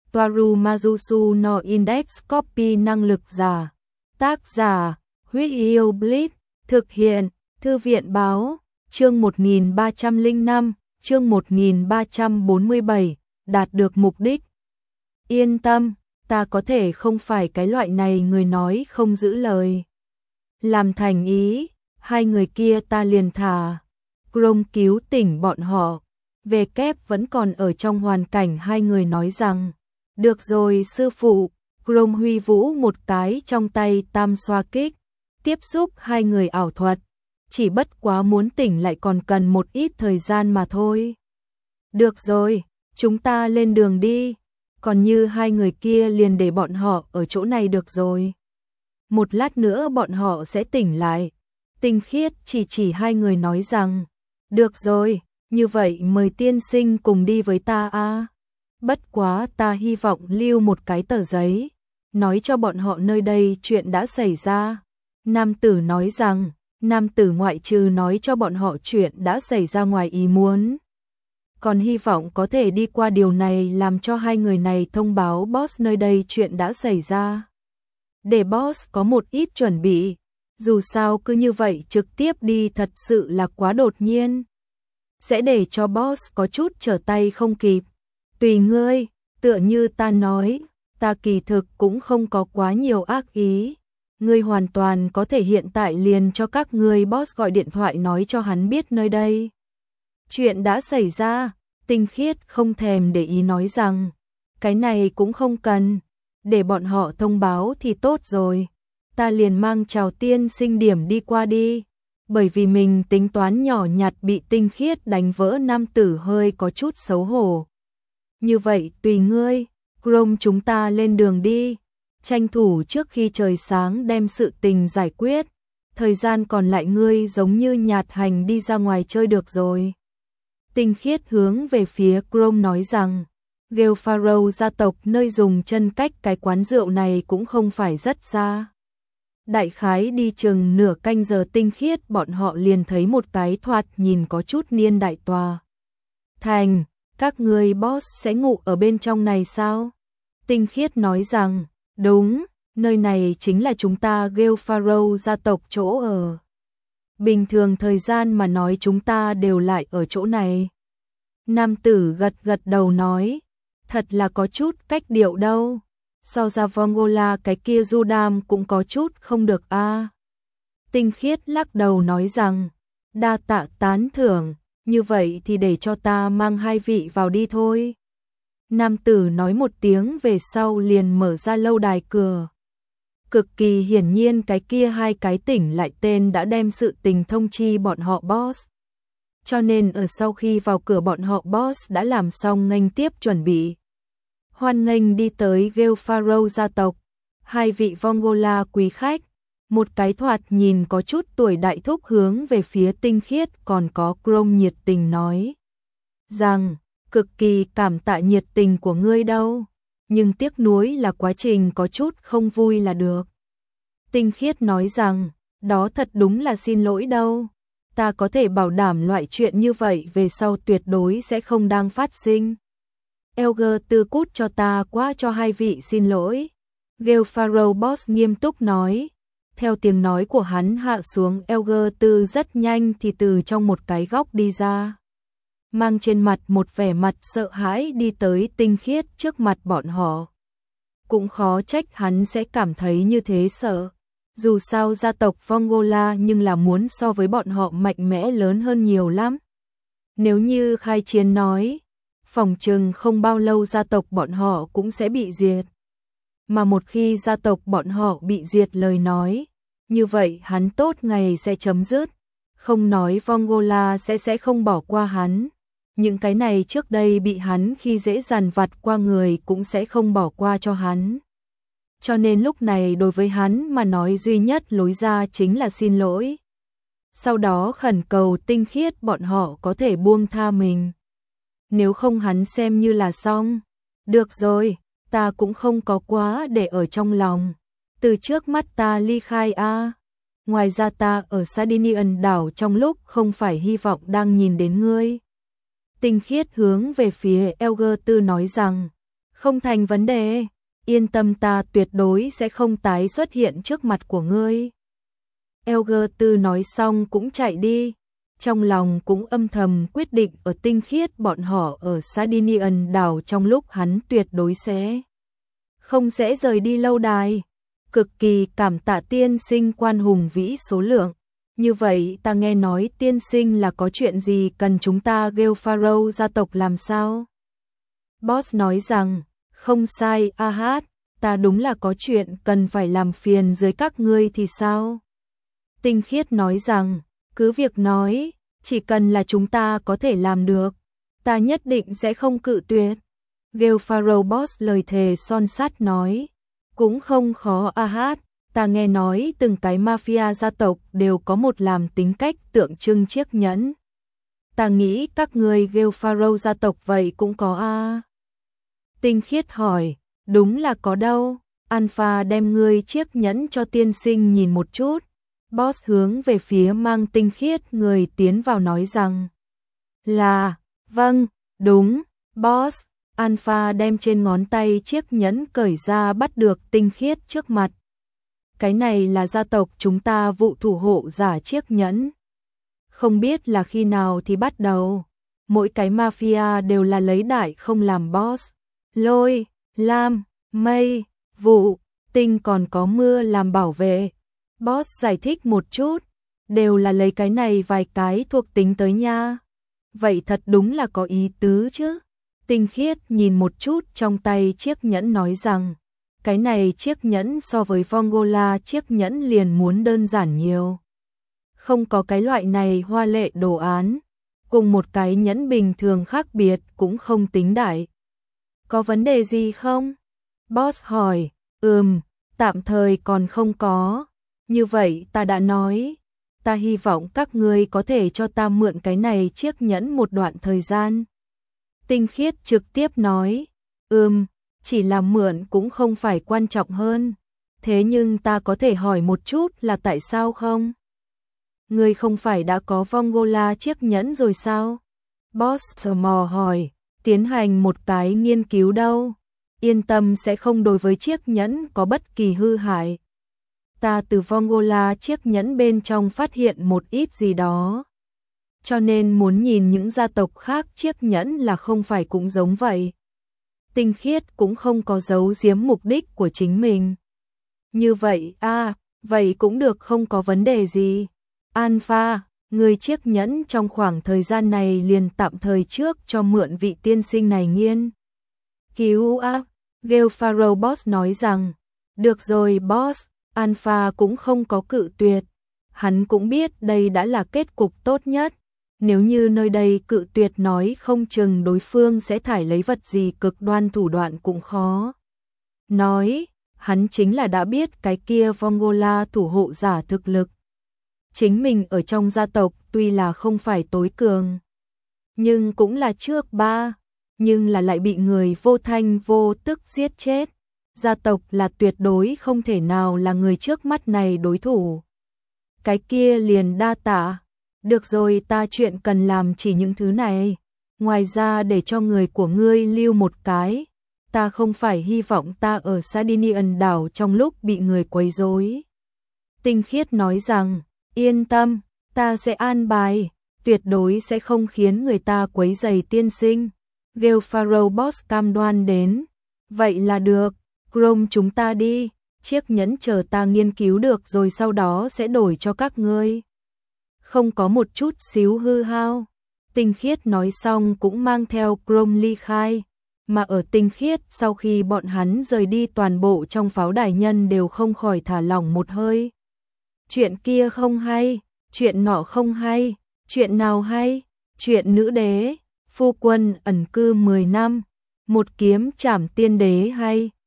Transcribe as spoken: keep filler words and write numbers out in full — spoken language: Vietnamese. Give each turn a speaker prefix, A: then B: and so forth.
A: Toaru Majusu no Index Copy năng lực giả. Tác giả, Huyết Yêu Blitz. Thực hiện, Thư viện báo, chương một nghìn ba trăm lẻ năm, chương một nghìn ba trăm bốn mươi bảy, đạt được mục đích. Yên tâm, ta có thể không phải cái loại này người nói không giữ lời. Làm thành ý, hai người kia ta liền thả. Chrome cứu tỉnh bọn họ. Về kép vẫn còn ở trong hoàn cảnh hai người nói rằng, được rồi sư phụ. Chrome huy vũ một cái trong tay tam xoa kích, tiếp xúc hai người ảo thuật. Chỉ bất quá muốn tỉnh lại còn cần một ít thời gian mà thôi. Được rồi, chúng ta lên đường đi. Còn như hai người kia liền để bọn họ ở chỗ này được rồi. Một lát nữa bọn họ sẽ tỉnh lại. Tinh Khiết chỉ chỉ hai người nói rằng, được rồi, như vậy mời tiên sinh cùng đi với ta a. Bất quá ta hy vọng lưu một cái tờ giấy, nói cho bọn họ nơi đây chuyện đã xảy ra. Nam tử nói rằng, nam tử ngoại trừ nói cho bọn họ chuyện đã xảy ra ngoài ý muốn, còn hy vọng có thể đi qua điều này làm cho hai người này thông báo boss nơi đây chuyện đã xảy ra. Để boss có một ít chuẩn bị, dù sao cứ như vậy trực tiếp đi thật sự là quá đột nhiên. Sẽ để cho boss có chút trở tay không kịp. Tùy ngươi, tựa như ta nói, ta kỳ thực cũng không có quá nhiều ác ý. Ngươi hoàn toàn có thể hiện tại liền cho các ngươi boss gọi điện thoại nói cho hắn biết nơi đây chuyện đã xảy ra. Tinh Khiết không thèm để ý nói rằng, cái này cũng không cần, để bọn họ thông báo thì tốt rồi. Ta liền mang chào tiên sinh điểm đi qua đi. Bởi vì mình tính toán nhỏ nhặt bị Tinh Khiết đánh vỡ, nam tử hơi có chút xấu hổ. Như vậy tùy ngươi, Chrome chúng ta lên đường đi. Tranh thủ trước khi trời sáng đem sự tình giải quyết. Thời gian còn lại ngươi giống như nhạt hành đi ra ngoài chơi được rồi. Tinh Khiết hướng về phía Chrome nói rằng, Gale Pharaoh gia tộc nơi dùng chân cách cái quán rượu này cũng không phải rất xa. Đại khái đi chừng nửa canh giờ Tinh Khiết bọn họ liền thấy một cái thoạt nhìn có chút niên đại tòa thành. Các người boss sẽ ngủ ở bên trong này sao? Tinh Khiết nói rằng, đúng, nơi này chính là chúng ta Gale Pharaoh gia tộc chỗ ở. Bình thường thời gian mà nói chúng ta đều lại ở chỗ này. Nam tử gật gật đầu nói, thật là có chút cách điệu đâu. So ra Vongola cái kia Judas cũng có chút không được a. À. Tinh Khiết lắc đầu nói rằng, đa tạ tán thưởng, như vậy thì để cho ta mang hai vị vào đi thôi. Nam tử nói một tiếng về sau liền mở ra lâu đài cửa. Cực kỳ hiển nhiên cái kia hai cái tỉnh lại tên đã đem sự tình thông chi bọn họ boss. Cho nên ở sau khi vào cửa bọn họ boss đã làm xong nghênh tiếp chuẩn bị. Hoan nghênh đi tới Gale Pharaoh gia tộc. Hai vị Vongola quý khách, một cái thoạt nhìn có chút tuổi đại thúc hướng về phía Tinh Khiết còn có Chrome nhiệt tình nói rằng, cực kỳ cảm tạ nhiệt tình của ngươi đâu, nhưng tiếc nuối là quá trình có chút không vui là được. Tinh Khiết nói rằng, đó thật đúng là xin lỗi đâu, ta có thể bảo đảm loại chuyện như vậy về sau tuyệt đối sẽ không đang phát sinh. Elger tư cút cho ta quá cho hai vị xin lỗi. Gale Pharaoh boss nghiêm túc nói. Theo tiếng nói của hắn hạ xuống, Elger tư rất nhanh thì từ trong một cái góc đi ra, mang trên mặt một vẻ mặt sợ hãi đi tới Tinh Khiết trước mặt bọn họ. Cũng khó trách hắn sẽ cảm thấy như thế sợ. Dù sao gia tộc Vongola nhưng là muốn so với bọn họ mạnh mẽ lớn hơn nhiều lắm. Nếu như khai chiến nói, phòng chừng không bao lâu gia tộc bọn họ cũng sẽ bị diệt. Mà một khi gia tộc bọn họ bị diệt lời nói, như vậy hắn tốt ngày sẽ chấm dứt. Không nói Vongola sẽ sẽ không bỏ qua hắn. Những cái này trước đây bị hắn khi dễ dằn vặt qua người cũng sẽ không bỏ qua cho hắn. Cho nên lúc này đối với hắn mà nói duy nhất lối ra chính là xin lỗi. Sau đó khẩn cầu Tinh Khiết bọn họ có thể buông tha mình. Nếu không hắn xem như là xong. Được rồi, ta cũng không có quá để ở trong lòng. Từ trước mắt ta ly khai a. À. Ngoài ra ta ở Sardinian đảo trong lúc không phải hy vọng đang nhìn đến ngươi. Tinh Khiết hướng về phía Elger Tư nói rằng, Không thành vấn đề, yên tâm ta tuyệt đối sẽ không tái xuất hiện trước mặt của ngươi. Elger Tư nói xong cũng chạy đi, trong lòng cũng âm thầm quyết định ở tinh khiết bọn họ ở Sardinian đảo trong lúc hắn tuyệt đối sẽ không sẽ rời đi lâu đài. Cực kỳ cảm tạ tiên sinh quan hùng vĩ số lượng. Như vậy ta nghe nói tiên sinh là có chuyện gì cần chúng ta Gelfaro gia tộc làm sao? Boss nói rằng, không sai Ahad, ta đúng là có chuyện cần phải làm phiền dưới các ngươi thì sao? Tinh khiết nói rằng, cứ việc nói, chỉ cần là chúng ta có thể làm được, ta nhất định sẽ không cự tuyệt. Gelfaro Boss lời thề son sắt nói, cũng không khó Ahad, ta nghe nói từng cái mafia gia tộc đều có một làm tính cách tượng trưng chiếc nhẫn. Ta nghĩ các người Gelfaro gia tộc vậy cũng có a. Tinh khiết hỏi, đúng là có đâu, Alpha đem ngươi chiếc nhẫn cho tiên sinh nhìn một chút. Boss hướng về phía mang tinh khiết người tiến vào nói rằng, là, vâng, đúng, Boss. Alpha đem trên ngón tay chiếc nhẫn cởi ra bắt được tinh khiết trước mặt. Cái này là gia tộc chúng ta vụ thủ hộ giả chiếc nhẫn. Không biết là khi nào thì bắt đầu. Mỗi cái mafia đều là lấy đại không làm boss. Lôi, lam, mây, vụ, tinh còn có mưa làm bảo vệ. Boss giải thích một chút. Đều là lấy cái này vài cái thuộc tính tới nha. Vậy thật đúng là có ý tứ chứ. Tinh khiết nhìn một chút trong tay chiếc nhẫn nói rằng, cái này chiếc nhẫn so với Vongola chiếc nhẫn liền muốn đơn giản nhiều. Không có cái loại này hoa lệ đồ án, cùng một cái nhẫn bình thường khác biệt cũng không tính đại. Có vấn đề gì không? Boss hỏi, ừm, tạm thời còn không có. Như vậy ta đã nói, ta hy vọng các ngươi có thể cho ta mượn cái này chiếc nhẫn một đoạn thời gian. Tinh khiết trực tiếp nói, ừm, chỉ là mượn cũng không phải quan trọng hơn. Thế nhưng ta có thể hỏi một chút là tại sao không? Ngươi không phải đã có Vongola chiếc nhẫn rồi sao? Boss sờ mò hỏi, tiến hành một cái nghiên cứu đâu. Yên tâm sẽ không đối với chiếc nhẫn có bất kỳ hư hại. Ta từ Vongola chiếc nhẫn bên trong phát hiện một ít gì đó. Cho nên muốn nhìn những gia tộc khác chiếc nhẫn là không phải cũng giống vậy. Tinh khiết cũng không có giấu giếm mục đích của chính mình. Như vậy, à, vậy cũng được không có vấn đề gì. Alpha, người chiếc nhẫn trong khoảng thời gian này liền tạm thời trước cho mượn vị tiên sinh này nghiên. Cứu á, Gelfaro Boss nói rằng, được rồi Boss, Alpha cũng không có cự tuyệt. Hắn cũng biết đây đã là kết cục tốt nhất. Nếu như nơi đây cự tuyệt nói không chừng đối phương sẽ thải lấy vật gì cực đoan thủ đoạn cũng khó. Nói, hắn chính là đã biết cái kia Vongola thủ hộ giả thực lực. Chính mình ở trong gia tộc tuy là không phải tối cường, nhưng cũng là trước ba, nhưng là lại bị người vô thanh vô tức giết chết. Gia tộc là tuyệt đối không thể nào là người trước mắt này đối thủ. Cái kia liền đa tạ. Được rồi ta chuyện cần làm chỉ những thứ này. Ngoài ra để cho người của ngươi lưu một cái. Ta không phải hy vọng ta ở Sardinian đảo trong lúc bị người quấy rối. Tinh khiết nói rằng, yên tâm, ta sẽ an bài, tuyệt đối sẽ không khiến người ta quấy rầy tiên sinh. Gelfaro Boss cam đoan đến. Vậy là được, Chrome chúng ta đi, chiếc nhẫn chờ ta nghiên cứu được rồi sau đó sẽ đổi cho các ngươi. Không có một chút xíu hư hao. Tinh khiết nói xong cũng mang theo Chrome ly khai. Mà ở tinh khiết sau khi bọn hắn rời đi toàn bộ trong pháo đài nhân đều không khỏi thả lỏng một hơi. Chuyện kia không hay, chuyện nọ không hay, chuyện nào hay, chuyện nữ đế, phu quân ẩn cư mười năm, một kiếm trảm tiên đế hay.